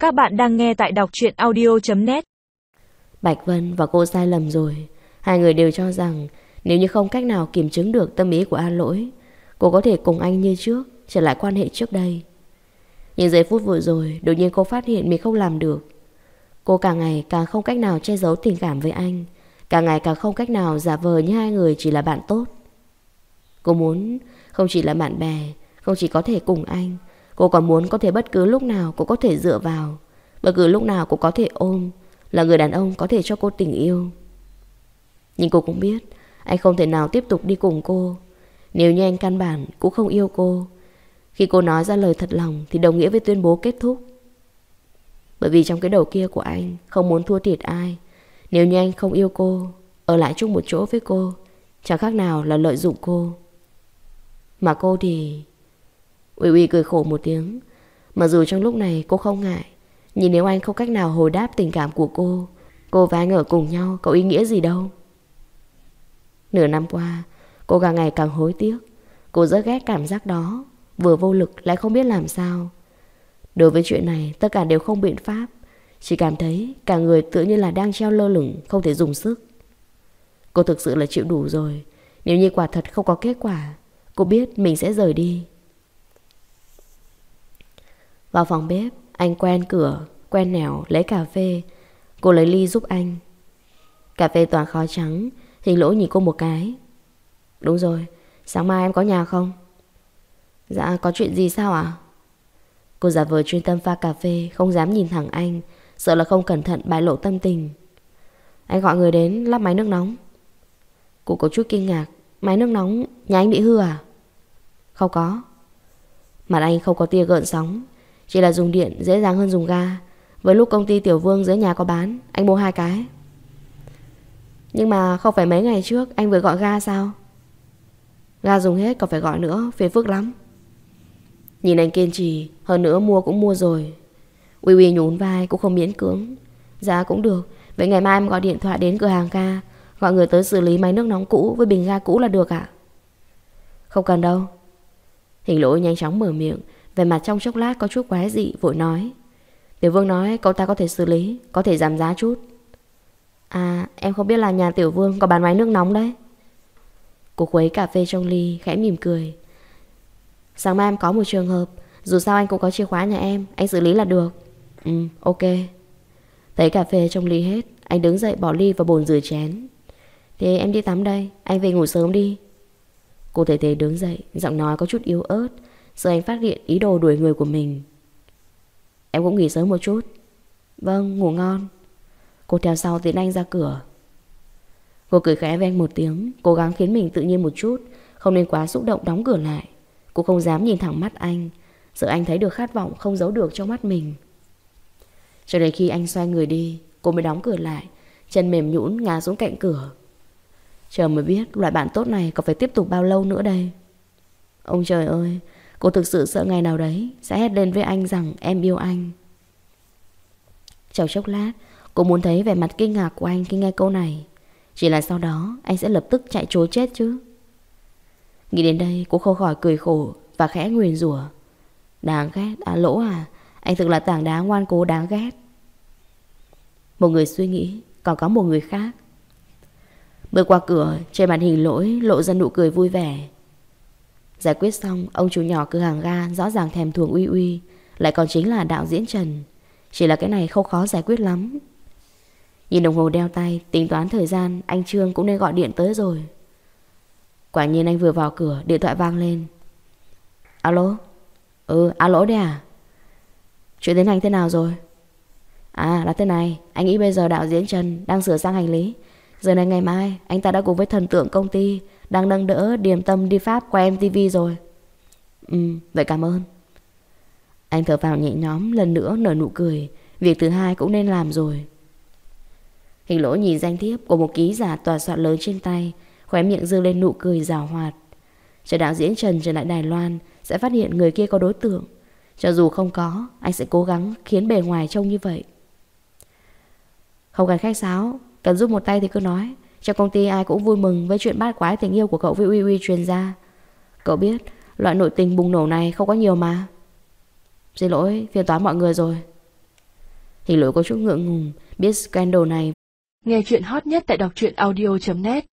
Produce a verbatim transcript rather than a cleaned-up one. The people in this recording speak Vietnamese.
Các bạn đang nghe tại đọc truyện audio chấm net. Bạch Vân và cô sai lầm rồi. Hai người đều cho rằng nếu như không cách nào kiểm chứng được tâm ý của An Lỗi, cô có thể cùng anh như trước, trở lại quan hệ trước đây. Nhưng giây phút vừa rồi, đột nhiên cô phát hiện mình không làm được. Cô càng ngày càng không cách nào che giấu tình cảm với anh, càng ngày càng không cách nào giả vờ như hai người chỉ là bạn tốt. Cô muốn không chỉ là bạn bè, không chỉ có thể cùng anh, cô còn muốn có thể bất cứ lúc nào cô có thể dựa vào, bất cứ lúc nào cô có thể ôm, là người đàn ông có thể cho cô tình yêu. Nhưng cô cũng biết anh không thể nào tiếp tục đi cùng cô. Nếu như anh căn bản cũng không yêu cô, khi cô nói ra lời thật lòng thì đồng nghĩa với tuyên bố kết thúc. Bởi vì trong cái đầu kia của anh không muốn thua thiệt ai. Nếu như anh không yêu cô, ở lại chung một chỗ với cô chẳng khác nào là lợi dụng cô. Mà cô thì... Uy Uy cười khổ một tiếng. Mặc dù trong lúc này cô không ngại, nhưng nếu anh không cách nào hồi đáp tình cảm của cô, cô và anh ở cùng nhau có ý nghĩa gì đâu. Nửa năm qua, cô càng ngày càng hối tiếc. Cô rất ghét cảm giác đó, vừa vô lực lại không biết làm sao. Đối với chuyện này, tất cả đều không biện pháp. Chỉ cảm thấy cả người tựa như là đang treo lơ lửng, không thể dùng sức. Cô thực sự là chịu đủ rồi. Nếu như quả thật không có kết quả, cô biết mình sẽ rời đi. Vào phòng bếp, anh quen cửa, quen nẻo lấy cà phê. Cô lấy ly giúp anh. Cà phê toàn khói trắng. Hình Lỗi nhìn cô một cái. Đúng rồi, sáng mai em có nhà không? Dạ, có chuyện gì sao ạ? Cô giả vờ chuyên tâm pha cà phê, không dám nhìn thẳng anh, sợ là không cẩn thận bại lộ tâm tình. Anh gọi người đến lắp máy nước nóng. Cô có chút kinh ngạc. Máy nước nóng nhà anh bị hư à? Không có. Mặt anh không có tia gợn sóng. Chỉ là dùng điện dễ dàng hơn dùng ga. Với lúc công ty Tiểu Vương dưới nhà có bán, anh mua hai cái. Nhưng mà không phải mấy ngày trước anh vừa gọi ga sao? Ga dùng hết còn phải gọi nữa, phiền phức lắm. Nhìn anh kiên trì, hơn nữa mua cũng mua rồi. Uy Uy nhún vai cũng không miễn cưỡng. Dạ cũng được. Vậy ngày mai em gọi điện thoại đến cửa hàng ga, gọi người tới xử lý máy nước nóng cũ với bình ga cũ là được ạ? Không cần đâu. Hình Lỗi nhanh chóng mở miệng, về mặt trong chốc lát có chút quái dị, vội nói. Tiểu Vương nói cậu ta có thể xử lý, có thể giảm giá chút. À, em không biết là nhà Tiểu Vương có bán máy nước nóng đấy. Cô khuấy cà phê trong ly, khẽ mỉm cười. Sáng mai em có một trường hợp, dù sao anh cũng có chìa khóa nhà em, anh xử lý là được. Ừ, ok. Thấy cà phê trong ly hết, anh đứng dậy bỏ ly vào bồn rửa chén. Thì em đi tắm đây, anh về ngủ sớm đi. Cô thấy thế đứng dậy, giọng nói có chút yếu ớt, sợ anh phát hiện ý đồ đuổi người của mình. Em cũng nghỉ sớm một chút. Vâng, ngủ ngon. Cô theo sau tiến anh ra cửa. Cô cười khẽ với anh một tiếng, cố gắng khiến mình tự nhiên một chút, không nên quá xúc động đóng cửa lại. Cô không dám nhìn thẳng mắt anh, sợ anh thấy được khát vọng không giấu được trong mắt mình. Cho đến khi anh xoay người đi, cô mới đóng cửa lại, chân mềm nhũn ngã xuống cạnh cửa. Chờ mới biết loại bạn tốt này còn phải tiếp tục bao lâu nữa đây. Ông trời ơi, cô thực sự sợ ngày nào đấy sẽ hét lên với anh rằng em yêu anh. Trong chốc lát, cô muốn thấy vẻ mặt kinh ngạc của anh khi nghe câu này. Chỉ là sau đó anh sẽ lập tức chạy trốn chết chứ. Nghĩ đến đây cô không khỏi cười khổ và khẽ nguyền rủa. Đáng ghét, à Lỗ à, anh thực là tảng đá ngoan cố đáng ghét. Một người suy nghĩ, còn có một người khác. Bước qua cửa, trên màn hình Lỗi lộ ra nụ cười vui vẻ. Giải quyết xong, ông chủ nhỏ cửa hàng ga rõ ràng thèm thuồng Uy Uy, lại còn chính là đạo diễn Trần. Chỉ là cái này không khó giải quyết lắm. Nhìn đồng hồ đeo tay, tính toán thời gian, anh Trương cũng nên gọi điện tới rồi. Quả nhiên anh vừa vào cửa, điện thoại vang lên. Alo? Ừ, alo đấy à? Chuyện tiến hành thế nào rồi? À, là thế này, anh nghĩ bây giờ đạo diễn Trần đang sửa sang hành lý. Giờ này ngày mai, anh ta đã cùng với thần tượng công ty đang nâng đỡ Điềm Tâm đi Pháp qua em tê vê rồi. Ừ, vậy cảm ơn. Anh thở vào nhẹ nhõm, lần nữa nở nụ cười. Việc thứ hai cũng nên làm rồi. Hình Lỗi nhìn danh thiếp của một ký giả tòa soạn lớn trên tay, khóe miệng dương lên nụ cười giảo hoạt. Chờ đạo diễn Trần trở lại Đài Loan sẽ phát hiện người kia có đối tượng. Cho dù không có, anh sẽ cố gắng khiến bề ngoài trông như vậy. Không cần khách sáo, cần giúp một tay thì cứ nói. Trong công ty ai cũng vui mừng với chuyện bát quái tình yêu của cậu với Uy Uy truyền ra. Cậu biết loại nội tình bùng nổ này không có nhiều mà. Xin lỗi, phiền toán mọi người rồi. Hình lỗi có chút ngượng ngùng, biết scandal này. Nghe chuyện hot nhất tại đọc truyện audio chấm net.